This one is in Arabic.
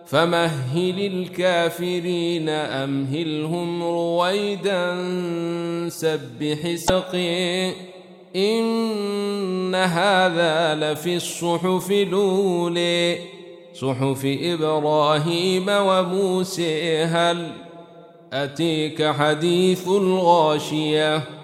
فمهل الكافرين أمهلهم رويدا سبح سقي إن هذا لفي الصحف الأولى صحف إبراهيم وموسى هل أتيك حديث الغاشية